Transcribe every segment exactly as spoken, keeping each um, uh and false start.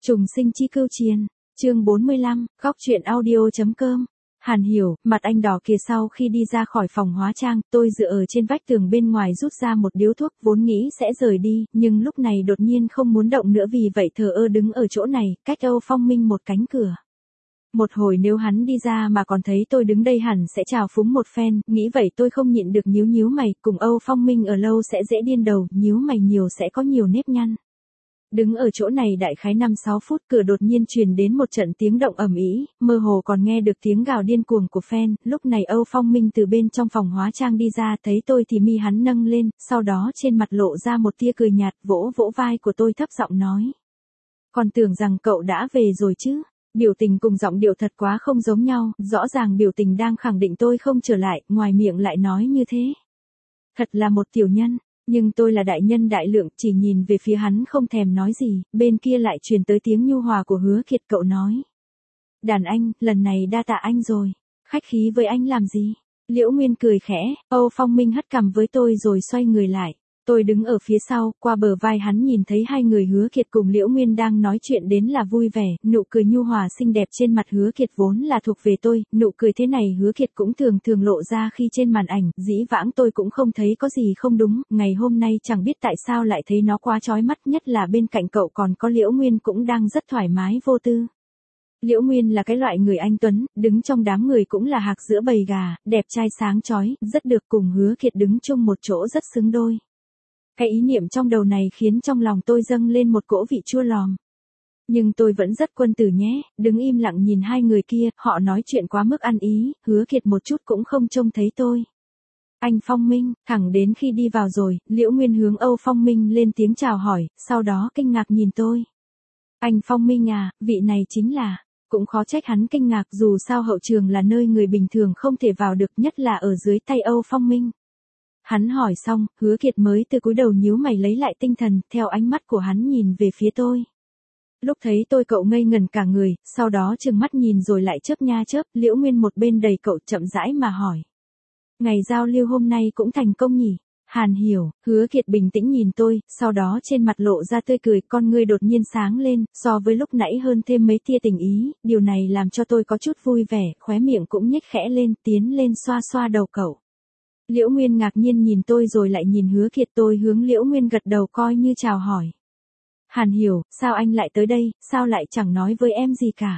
Trùng sinh chi cưu chiền, chương bốn mươi lăm, góc truyện audio.com. Hàn Hiểu, mặt anh đỏ kìa. Sau khi đi ra khỏi phòng hóa trang, tôi dựa ở trên vách tường bên ngoài rút ra một điếu thuốc, vốn nghĩ sẽ rời đi, nhưng lúc này đột nhiên không muốn động nữa, vì vậy thờ ơ đứng ở chỗ này, cách Âu Phong Minh một cánh cửa. Một hồi nếu hắn đi ra mà còn thấy tôi đứng đây hẳn sẽ chào phúng một phen, nghĩ vậy tôi không nhịn được nhíu nhíu mày, cùng Âu Phong Minh ở lâu sẽ dễ điên đầu, nhíu mày nhiều sẽ có nhiều nếp nhăn. Đứng ở chỗ này đại khái năm sáu phút, cửa đột nhiên truyền đến một trận tiếng động ầm ĩ, mơ hồ còn nghe được tiếng gào điên cuồng của fan. Lúc này Âu Phong Minh từ bên trong phòng hóa trang đi ra, thấy tôi thì mi hắn nâng lên, sau đó trên mặt lộ ra một tia cười nhạt, vỗ vỗ vai của tôi thấp giọng nói: "Còn tưởng rằng cậu đã về rồi chứ." Biểu tình cùng giọng điệu thật quá không giống nhau, rõ ràng biểu tình đang khẳng định tôi không trở lại, ngoài miệng lại nói như thế. Thật là một tiểu nhân. Nhưng tôi là đại nhân đại lượng, chỉ nhìn về phía hắn không thèm nói gì, bên kia lại truyền tới tiếng nhu hòa của Hứa Kiệt. Cậu nói: "Đàn anh, lần này đa tạ anh rồi. Khách khí với anh làm gì?" Liễu Nguyên cười khẽ. Âu Phong Minh hất cằm với tôi rồi xoay người lại. Tôi đứng ở phía sau, qua bờ vai hắn nhìn thấy hai người Hứa Kiệt cùng Liễu Nguyên đang nói chuyện đến là vui vẻ, nụ cười nhu hòa xinh đẹp trên mặt Hứa Kiệt vốn là thuộc về tôi, nụ cười thế này Hứa Kiệt cũng thường thường lộ ra khi trên màn ảnh, dĩ vãng tôi cũng không thấy có gì không đúng, ngày hôm nay chẳng biết tại sao lại thấy nó quá chói mắt, nhất là bên cạnh cậu còn có Liễu Nguyên cũng đang rất thoải mái vô tư. Liễu Nguyên là cái loại người anh tuấn, đứng trong đám người cũng là hạc giữa bầy gà, đẹp trai sáng chói, rất được, cùng Hứa Kiệt đứng chung một chỗ rất xứng đôi. Cái ý niệm trong đầu này khiến trong lòng tôi dâng lên một cỗ vị chua lòm. Nhưng tôi vẫn rất quân tử nhé, đứng im lặng nhìn hai người kia, họ nói chuyện quá mức ăn ý, Hứa Kiệt một chút cũng không trông thấy tôi. "Anh Phong Minh." Thẳng đến khi đi vào rồi, Liễu Nguyên hướng Âu Phong Minh lên tiếng chào hỏi, sau đó kinh ngạc nhìn tôi. "Anh Phong Minh à, vị này chính là..." Cũng khó trách hắn kinh ngạc, dù sao hậu trường là nơi người bình thường không thể vào được, nhất là ở dưới tay Âu Phong Minh. Hắn hỏi xong, Hứa Kiệt mới từ cúi đầu nhíu mày lấy lại tinh thần, theo ánh mắt của hắn nhìn về phía tôi. Lúc thấy tôi cậu ngây ngần cả người, sau đó trừng mắt nhìn rồi lại chớp nha chớp. Liễu Nguyên một bên đầy cậu chậm rãi mà hỏi: "Ngày giao lưu hôm nay cũng thành công nhỉ?" Hàn Hiểu. Hứa Kiệt bình tĩnh nhìn tôi, sau đó trên mặt lộ ra tươi cười, con ngươi đột nhiên sáng lên, so với lúc nãy hơn thêm mấy tia tình ý, điều này làm cho tôi có chút vui vẻ, khóe miệng cũng nhếch khẽ lên, tiến lên xoa xoa đầu cậu. Liễu Nguyên ngạc nhiên nhìn tôi rồi lại nhìn Hứa Kiệt, tôi hướng Liễu Nguyên gật đầu coi như chào hỏi. "Hàn Hiểu, sao anh lại tới đây, sao lại chẳng nói với em gì cả?"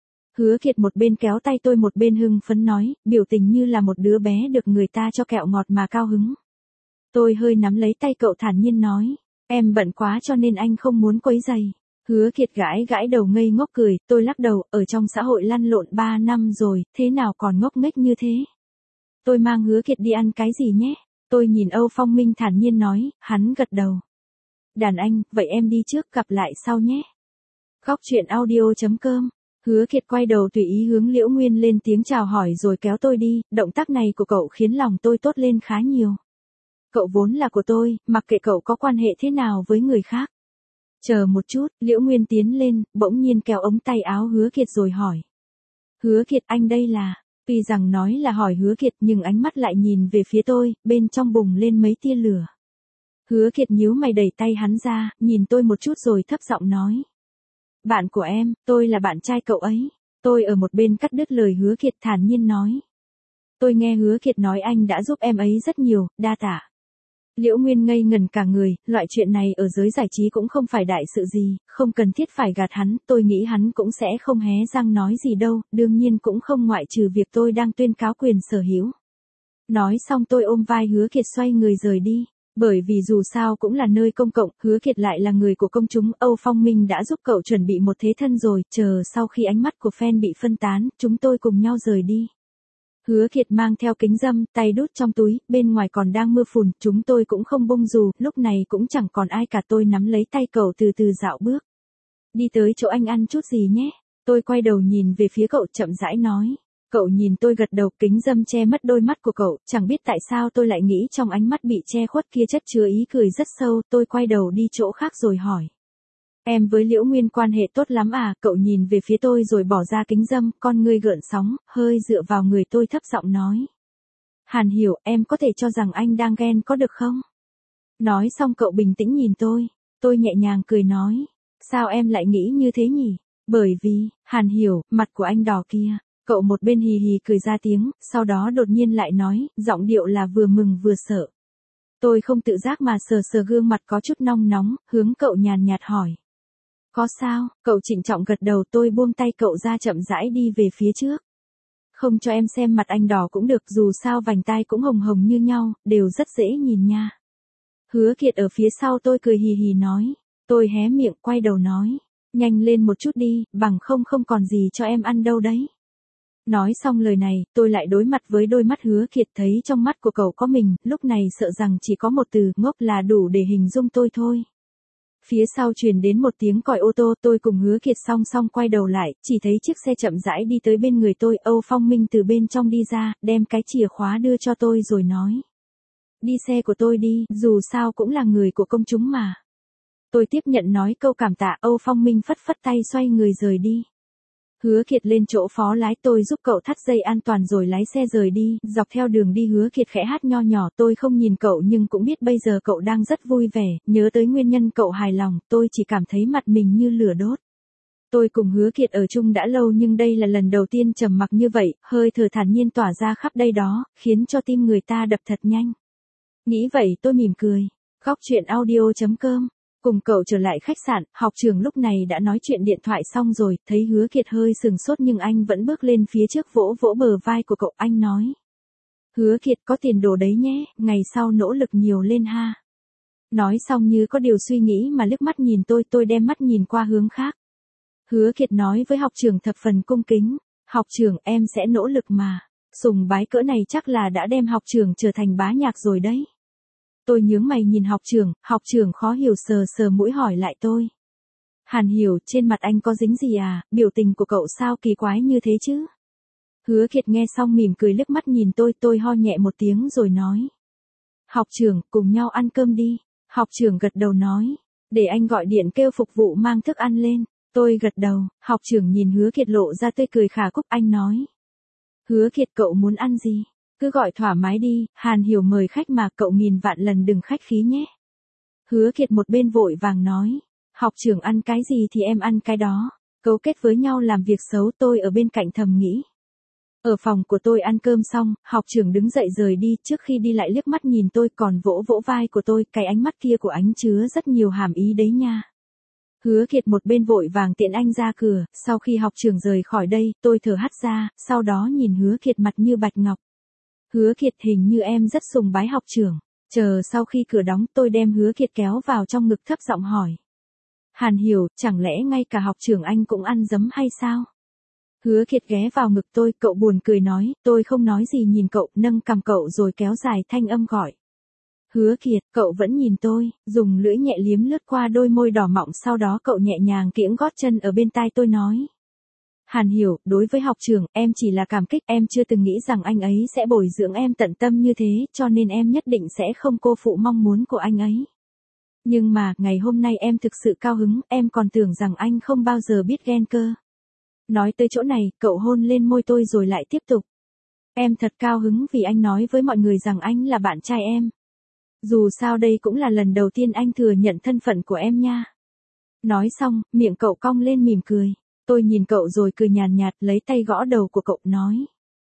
Hứa Kiệt một bên kéo tay tôi một bên hưng phấn nói, biểu tình như là một đứa bé được người ta cho kẹo ngọt mà cao hứng. Tôi hơi nắm lấy tay cậu thản nhiên nói: "Em bận quá cho nên anh không muốn quấy rầy." Hứa Kiệt gãi gãi đầu ngây ngốc cười, tôi lắc đầu, ở trong xã hội lăn lộn ba năm rồi, thế nào còn ngốc nghếch như thế. "Tôi mang Hứa Kiệt đi ăn cái gì nhé?" Tôi nhìn Âu Phong Minh thản nhiên nói, hắn gật đầu. "Đàn anh, vậy em đi trước, gặp lại sau nhé." Góc truyện audio.com. Hứa Kiệt quay đầu tùy ý hướng Liễu Nguyên lên tiếng chào hỏi rồi kéo tôi đi, động tác này của cậu khiến lòng tôi tốt lên khá nhiều. Cậu vốn là của tôi, mặc kệ cậu có quan hệ thế nào với người khác. Chờ một chút, Liễu Nguyên tiến lên, bỗng nhiên kéo ống tay áo Hứa Kiệt rồi hỏi: "Hứa Kiệt, anh đây là..." Tuy rằng nói là hỏi Hứa Kiệt nhưng ánh mắt lại nhìn về phía tôi, bên trong bùng lên mấy tia lửa. Hứa Kiệt nhíu mày đẩy tay hắn ra, nhìn tôi một chút rồi thấp giọng nói: "Bạn của em, tôi là bạn trai cậu ấy." Tôi ở một bên cắt đứt lời Hứa Kiệt, thản nhiên nói: "Tôi nghe Hứa Kiệt nói anh đã giúp em ấy rất nhiều, đa tạ." Liễu Nguyên ngây ngần cả người, loại chuyện này ở giới giải trí cũng không phải đại sự gì, không cần thiết phải gạt hắn, tôi nghĩ hắn cũng sẽ không hé răng nói gì đâu, đương nhiên cũng không ngoại trừ việc tôi đang tuyên cáo quyền sở hữu. Nói xong tôi ôm vai Hứa Kiệt xoay người rời đi, bởi vì dù sao cũng là nơi công cộng, Hứa Kiệt lại là người của công chúng, Âu Phong Minh đã giúp cậu chuẩn bị một thế thân rồi, chờ sau khi ánh mắt của fan bị phân tán, chúng tôi cùng nhau rời đi. Hứa Kiệt mang theo kính râm, tay đút trong túi, bên ngoài còn đang mưa phùn, chúng tôi cũng không bung dù, lúc này cũng chẳng còn ai cả, tôi nắm lấy tay cậu từ từ dạo bước. "Đi tới chỗ anh ăn chút gì nhé." Tôi quay đầu nhìn về phía cậu chậm rãi nói. Cậu nhìn tôi gật đầu, kính râm che mất đôi mắt của cậu, chẳng biết tại sao tôi lại nghĩ trong ánh mắt bị che khuất kia chất chứa ý cười rất sâu, tôi quay đầu đi chỗ khác rồi hỏi: "Em với Liễu Nguyên quan hệ tốt lắm à?" Cậu nhìn về phía tôi rồi bỏ ra kính râm, con ngươi gợn sóng, hơi dựa vào người tôi thấp giọng nói: "Hàn Hiểu, em có thể cho rằng anh đang ghen có được không?" Nói xong cậu bình tĩnh nhìn tôi. Tôi nhẹ nhàng cười nói: Sao em lại nghĩ như thế nhỉ? Bởi vì, Hàn Hiểu, mặt của anh đỏ kia. Cậu một bên hì hì cười ra tiếng, sau đó đột nhiên lại nói, giọng điệu là vừa mừng vừa sợ. Tôi không tự giác mà sờ sờ gương mặt có chút nong nóng, hướng cậu nhàn nhạt hỏi. Có sao? Cậu trịnh trọng gật đầu, tôi buông tay cậu ra chậm rãi đi về phía trước. Không cho em xem mặt anh đỏ cũng được, dù sao vành tai cũng hồng hồng như nhau, đều rất dễ nhìn nha. Hứa Kiệt ở phía sau tôi cười hì hì nói. Tôi hé miệng quay đầu nói. Nhanh lên một chút đi, bằng không không còn gì cho em ăn đâu đấy. Nói xong lời này, tôi lại đối mặt với đôi mắt Hứa Kiệt, thấy trong mắt của cậu có mình, lúc này sợ rằng chỉ có một từ ngốc là đủ để hình dung tôi thôi. Phía sau truyền đến một tiếng còi ô tô, tôi cùng Hứa Kiệt song song quay đầu lại, chỉ thấy chiếc xe chậm rãi đi tới bên người tôi, Âu Phong Minh từ bên trong đi ra, đem cái chìa khóa đưa cho tôi rồi nói. Đi xe của tôi đi, dù sao cũng là người của công chúng mà. Tôi tiếp nhận nói câu cảm tạ, Âu Phong Minh phất phất tay xoay người rời đi. Hứa Kiệt lên chỗ phó lái, tôi giúp cậu thắt dây an toàn rồi lái xe rời đi, dọc theo đường đi Hứa Kiệt khẽ hát nho nhỏ, tôi không nhìn cậu nhưng cũng biết bây giờ cậu đang rất vui vẻ, nhớ tới nguyên nhân cậu hài lòng, tôi chỉ cảm thấy mặt mình như lửa đốt. Tôi cùng Hứa Kiệt ở chung đã lâu nhưng đây là lần đầu tiên trầm mặc như vậy, hơi thở thản nhiên tỏa ra khắp đây đó, khiến cho tim người ta đập thật nhanh. Nghĩ vậy tôi mỉm cười. Góc truyện audio chấm com. Cùng cậu trở lại khách sạn, học trưởng lúc này đã nói chuyện điện thoại xong rồi, thấy Hứa Kiệt hơi sừng sốt nhưng anh vẫn bước lên phía trước vỗ vỗ bờ vai của cậu, anh nói. Hứa Kiệt có tiền đồ đấy nhé, ngày sau nỗ lực nhiều lên ha. Nói xong như có điều suy nghĩ mà liếc mắt nhìn tôi, tôi đem mắt nhìn qua hướng khác. Hứa Kiệt nói với học trưởng thập phần cung kính, học trưởng em sẽ nỗ lực mà, sùng bái cỡ này chắc là đã đem học trưởng trở thành bá nhạc rồi đấy. Tôi nhướng mày nhìn học trưởng, học trưởng khó hiểu sờ sờ mũi hỏi lại tôi. Hàn Hiểu, trên mặt anh có dính gì à, biểu tình của cậu sao kỳ quái như thế chứ? Hứa Kiệt nghe xong mỉm cười liếc mắt nhìn tôi, tôi ho nhẹ một tiếng rồi nói. Học trưởng, cùng nhau ăn cơm đi. Học trưởng gật đầu nói, để anh gọi điện kêu phục vụ mang thức ăn lên. Tôi gật đầu, học trưởng nhìn Hứa Kiệt lộ ra tươi cười khả cúc, anh nói. Hứa Kiệt cậu muốn ăn gì? Cứ gọi thoải mái đi, Hàn Hiểu mời khách mà, cậu nghìn vạn lần đừng khách khí nhé. Hứa Kiệt một bên vội vàng nói, học trưởng ăn cái gì thì em ăn cái đó, cấu kết với nhau làm việc xấu, tôi ở bên cạnh thầm nghĩ. Ở phòng của tôi ăn cơm xong, học trưởng đứng dậy rời đi, trước khi đi lại liếc mắt nhìn tôi còn vỗ vỗ vai của tôi, cái ánh mắt kia của anh chứa rất nhiều hàm ý đấy nha. Hứa Kiệt một bên vội vàng tiện anh ra cửa, sau khi học trưởng rời khỏi đây, tôi thở hắt ra, sau đó nhìn Hứa Kiệt mặt như bạch ngọc. Hứa Kiệt hình như em rất sùng bái học trưởng. Chờ sau khi cửa đóng tôi đem Hứa Kiệt kéo vào trong ngực thấp giọng hỏi. Hàn Hiểu, chẳng lẽ ngay cả học trưởng anh cũng ăn dấm hay sao? Hứa Kiệt ghé vào ngực tôi, cậu buồn cười nói, tôi không nói gì nhìn cậu, nâng cằm cậu rồi kéo dài thanh âm gọi. Hứa Kiệt, cậu vẫn nhìn tôi, dùng lưỡi nhẹ liếm lướt qua đôi môi đỏ mọng, sau đó cậu nhẹ nhàng kiễng gót chân ở bên tai tôi nói. Hàn Hiểu, đối với học trưởng, em chỉ là cảm kích, em chưa từng nghĩ rằng anh ấy sẽ bồi dưỡng em tận tâm như thế, cho nên em nhất định sẽ không cô phụ mong muốn của anh ấy. Nhưng mà, ngày hôm nay em thực sự cao hứng, em còn tưởng rằng anh không bao giờ biết ghen cơ. Nói tới chỗ này, cậu hôn lên môi tôi rồi lại tiếp tục. Em thật cao hứng vì anh nói với mọi người rằng anh là bạn trai em. Dù sao đây cũng là lần đầu tiên anh thừa nhận thân phận của em nha. Nói xong, miệng cậu cong lên mỉm cười. Tôi nhìn cậu rồi cười nhàn nhạt, lấy tay gõ đầu của cậu nói.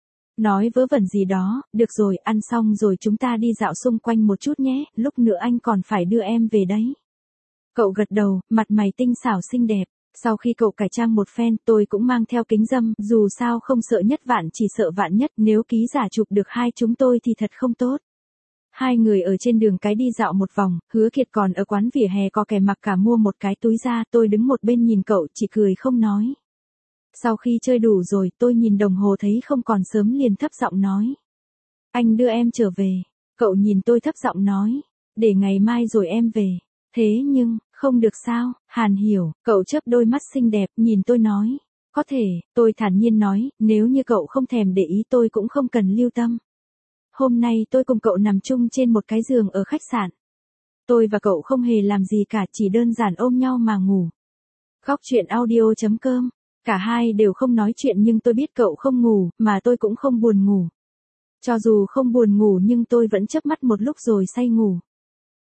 Nói vớ vẩn gì đó, được rồi, ăn xong rồi chúng ta đi dạo xung quanh một chút nhé, lúc nữa anh còn phải đưa em về đấy. Cậu gật đầu, mặt mày tinh xảo xinh đẹp. Sau khi cậu cải trang một phen, tôi cũng mang theo kính râm, dù sao không sợ nhất vạn chỉ sợ vạn nhất, nếu ký giả chụp được hai chúng tôi thì thật không tốt. Hai người ở trên đường cái đi dạo một vòng, Hứa Kiệt còn ở quán vỉa hè có kẻ mặc cả mua một cái túi da, tôi đứng một bên nhìn cậu chỉ cười không nói. Sau khi chơi đủ rồi, tôi nhìn đồng hồ thấy không còn sớm liền thấp giọng nói. Anh đưa em trở về. Cậu nhìn tôi thấp giọng nói. Để ngày mai rồi em về. Thế nhưng, không được sao, Hàn Hiểu, cậu chớp đôi mắt xinh đẹp, nhìn tôi nói. Có thể, tôi thản nhiên nói, nếu như cậu không thèm để ý tôi cũng không cần lưu tâm. Hôm nay tôi cùng cậu nằm chung trên một cái giường ở khách sạn. Tôi và cậu không hề làm gì cả, chỉ đơn giản ôm nhau mà ngủ. Góc truyện audio chấm com. Cả hai đều không nói chuyện nhưng tôi biết cậu không ngủ, mà tôi cũng không buồn ngủ. Cho dù không buồn ngủ nhưng tôi vẫn chớp mắt một lúc rồi say ngủ.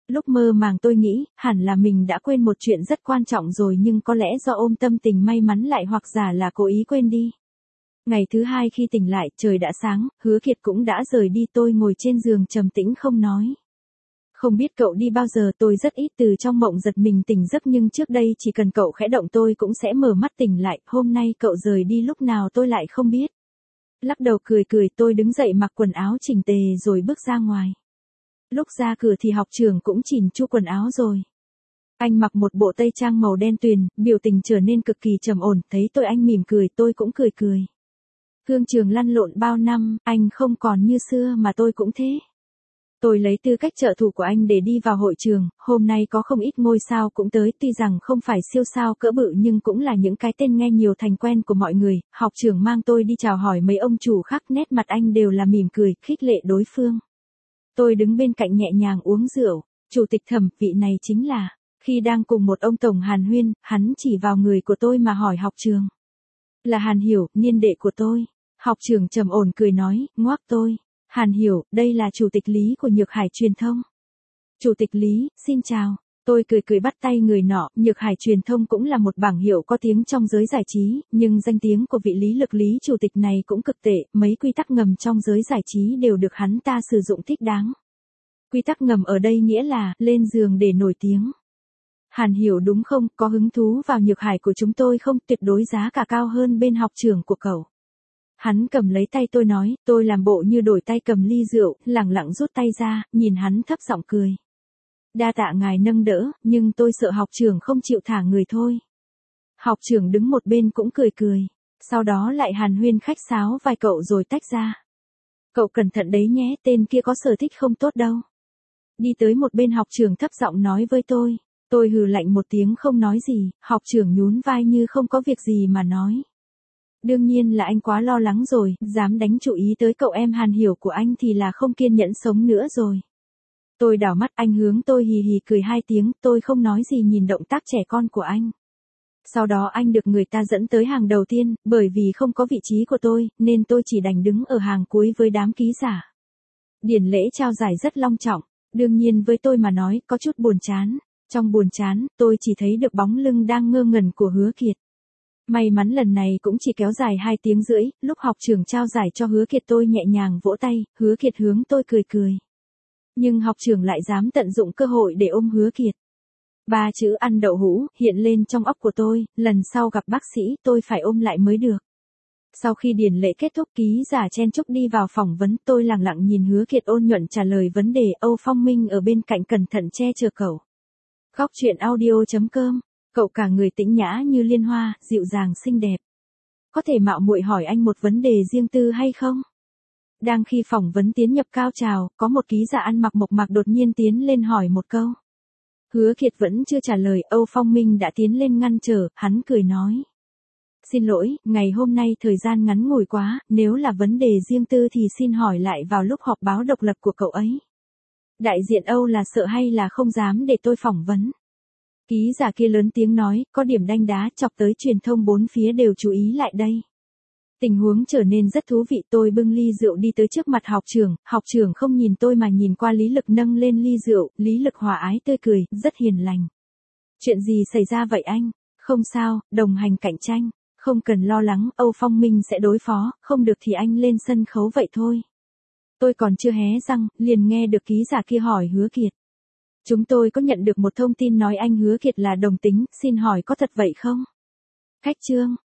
Lúc mơ màng tôi nghĩ, hẳn là mình đã quên một chuyện rất quan trọng rồi nhưng có lẽ do ôm tâm tình may mắn lại hoặc giả là cố ý quên đi. Ngày thứ hai khi tỉnh lại, trời đã sáng, Hứa Kiệt cũng đã rời đi, tôi ngồi trên giường trầm tĩnh không nói. Không biết cậu đi bao giờ, tôi rất ít từ trong mộng giật mình tỉnh giấc nhưng trước đây chỉ cần cậu khẽ động tôi cũng sẽ mở mắt tỉnh lại, hôm nay cậu rời đi lúc nào tôi lại không biết. Lắc đầu cười cười tôi đứng dậy mặc quần áo chỉnh tề rồi bước ra ngoài. Lúc ra cửa thì học trưởng cũng chỉnh chu quần áo rồi. Anh mặc một bộ tây trang màu đen tuyền, biểu tình trở nên cực kỳ trầm ổn, thấy tôi anh mỉm cười tôi cũng cười cười. Thương trường lăn lộn bao năm, anh không còn như xưa mà tôi cũng thế. Tôi lấy tư cách trợ thủ của anh để đi vào hội trường, hôm nay có không ít ngôi sao cũng tới, tuy rằng không phải siêu sao cỡ bự nhưng cũng là những cái tên nghe nhiều thành quen của mọi người. Học trưởng mang tôi đi chào hỏi mấy ông chủ khác, nét mặt anh đều là mỉm cười, khích lệ đối phương. Tôi đứng bên cạnh nhẹ nhàng uống rượu, chủ tịch Thẩm, vị này chính là, khi đang cùng một ông tổng hàn huyên, hắn chỉ vào người của tôi mà hỏi học trường. Là Hàn Hiểu, niên đệ của tôi. Học trưởng trầm ổn cười nói, ngoác tôi. Hàn Hiểu, đây là chủ tịch Lý của Nhược Hải Truyền thông. Chủ tịch Lý, xin chào. Tôi cười cười bắt tay người nọ, Nhược Hải Truyền thông cũng là một bảng hiệu có tiếng trong giới giải trí, nhưng danh tiếng của vị Lý Lực Lý chủ tịch này cũng cực tệ, mấy quy tắc ngầm trong giới giải trí đều được hắn ta sử dụng thích đáng. Quy tắc ngầm ở đây nghĩa là, lên giường để nổi tiếng. Hàn Hiểu đúng không, có hứng thú vào Nhược Hải của chúng tôi không, tuyệt đối giá cả cao hơn bên học trưởng của cậu. Hắn cầm lấy tay tôi nói, tôi làm bộ như đổi tay cầm ly rượu, lẳng lặng rút tay ra, nhìn hắn thấp giọng cười. Đa tạ ngài nâng đỡ, nhưng tôi sợ học trưởng không chịu thả người thôi. Học trưởng đứng một bên cũng cười cười, sau đó lại hàn huyên khách sáo vài cậu rồi tách ra. Cậu cẩn thận đấy nhé, tên kia có sở thích không tốt đâu. Đi tới một bên học trưởng thấp giọng nói với tôi, tôi hừ lạnh một tiếng không nói gì, học trưởng nhún vai như không có việc gì mà nói. Đương nhiên là anh quá lo lắng rồi, dám đánh chú ý tới cậu em Hàn Hiểu của anh thì là không kiên nhẫn sống nữa rồi. Tôi đảo mắt anh hướng tôi hì hì cười hai tiếng, tôi không nói gì nhìn động tác trẻ con của anh. Sau đó anh được người ta dẫn tới hàng đầu tiên, bởi vì không có vị trí của tôi, nên tôi chỉ đành đứng ở hàng cuối với đám ký giả. Điển lễ trao giải rất long trọng, đương nhiên với tôi mà nói có chút buồn chán. Trong buồn chán, tôi chỉ thấy được bóng lưng đang ngơ ngẩn của Hứa Kiệt. May mắn lần này cũng chỉ kéo dài hai tiếng rưỡi, lúc học trưởng trao giải cho Hứa Kiệt tôi nhẹ nhàng vỗ tay, Hứa Kiệt hướng tôi cười cười. Nhưng học trưởng lại dám tận dụng cơ hội để ôm Hứa Kiệt. Ba chữ ăn đậu hũ hiện lên trong óc của tôi, lần sau gặp bác sĩ tôi phải ôm lại mới được. Sau khi điển lễ kết thúc ký giả chen chúc đi vào phỏng vấn, tôi lặng lặng nhìn Hứa Kiệt ôn nhuận trả lời vấn đề, Âu Phong Minh ở bên cạnh cẩn thận che chở cậu. Góc truyện audio chấm com, cậu cả người tĩnh nhã như liên hoa, dịu dàng xinh đẹp. Có thể mạo muội hỏi anh một vấn đề riêng tư hay không? Đang khi phỏng vấn tiến nhập cao trào, có một ký giả ăn mặc mộc mạc đột nhiên tiến lên hỏi một câu. Hứa Kiệt vẫn chưa trả lời, Âu Phong Minh đã tiến lên ngăn trở, hắn cười nói. Xin lỗi, ngày hôm nay thời gian ngắn ngủi quá, nếu là vấn đề riêng tư thì xin hỏi lại vào lúc họp báo độc lập của cậu ấy. Đại diện Âu là sợ hay là không dám để tôi phỏng vấn? Ký giả kia lớn tiếng nói, có điểm đanh đá chọc tới truyền thông bốn phía đều chú ý lại đây. Tình huống trở nên rất thú vị, tôi bưng ly rượu đi tới trước mặt học trưởng, học trưởng không nhìn tôi mà nhìn qua Lý Lực nâng lên ly rượu, Lý Lực hòa ái tươi cười, rất hiền lành. Chuyện gì xảy ra vậy anh? Không sao, đồng hành cạnh tranh, không cần lo lắng, Âu Phong Minh sẽ đối phó, không được thì anh lên sân khấu vậy thôi. Tôi còn chưa hé răng, liền nghe được ký giả kia hỏi Hứa Kiệt. Chúng tôi có nhận được một thông tin nói anh Hứa Kiệt là đồng tính, xin hỏi có thật vậy không? Khách trương,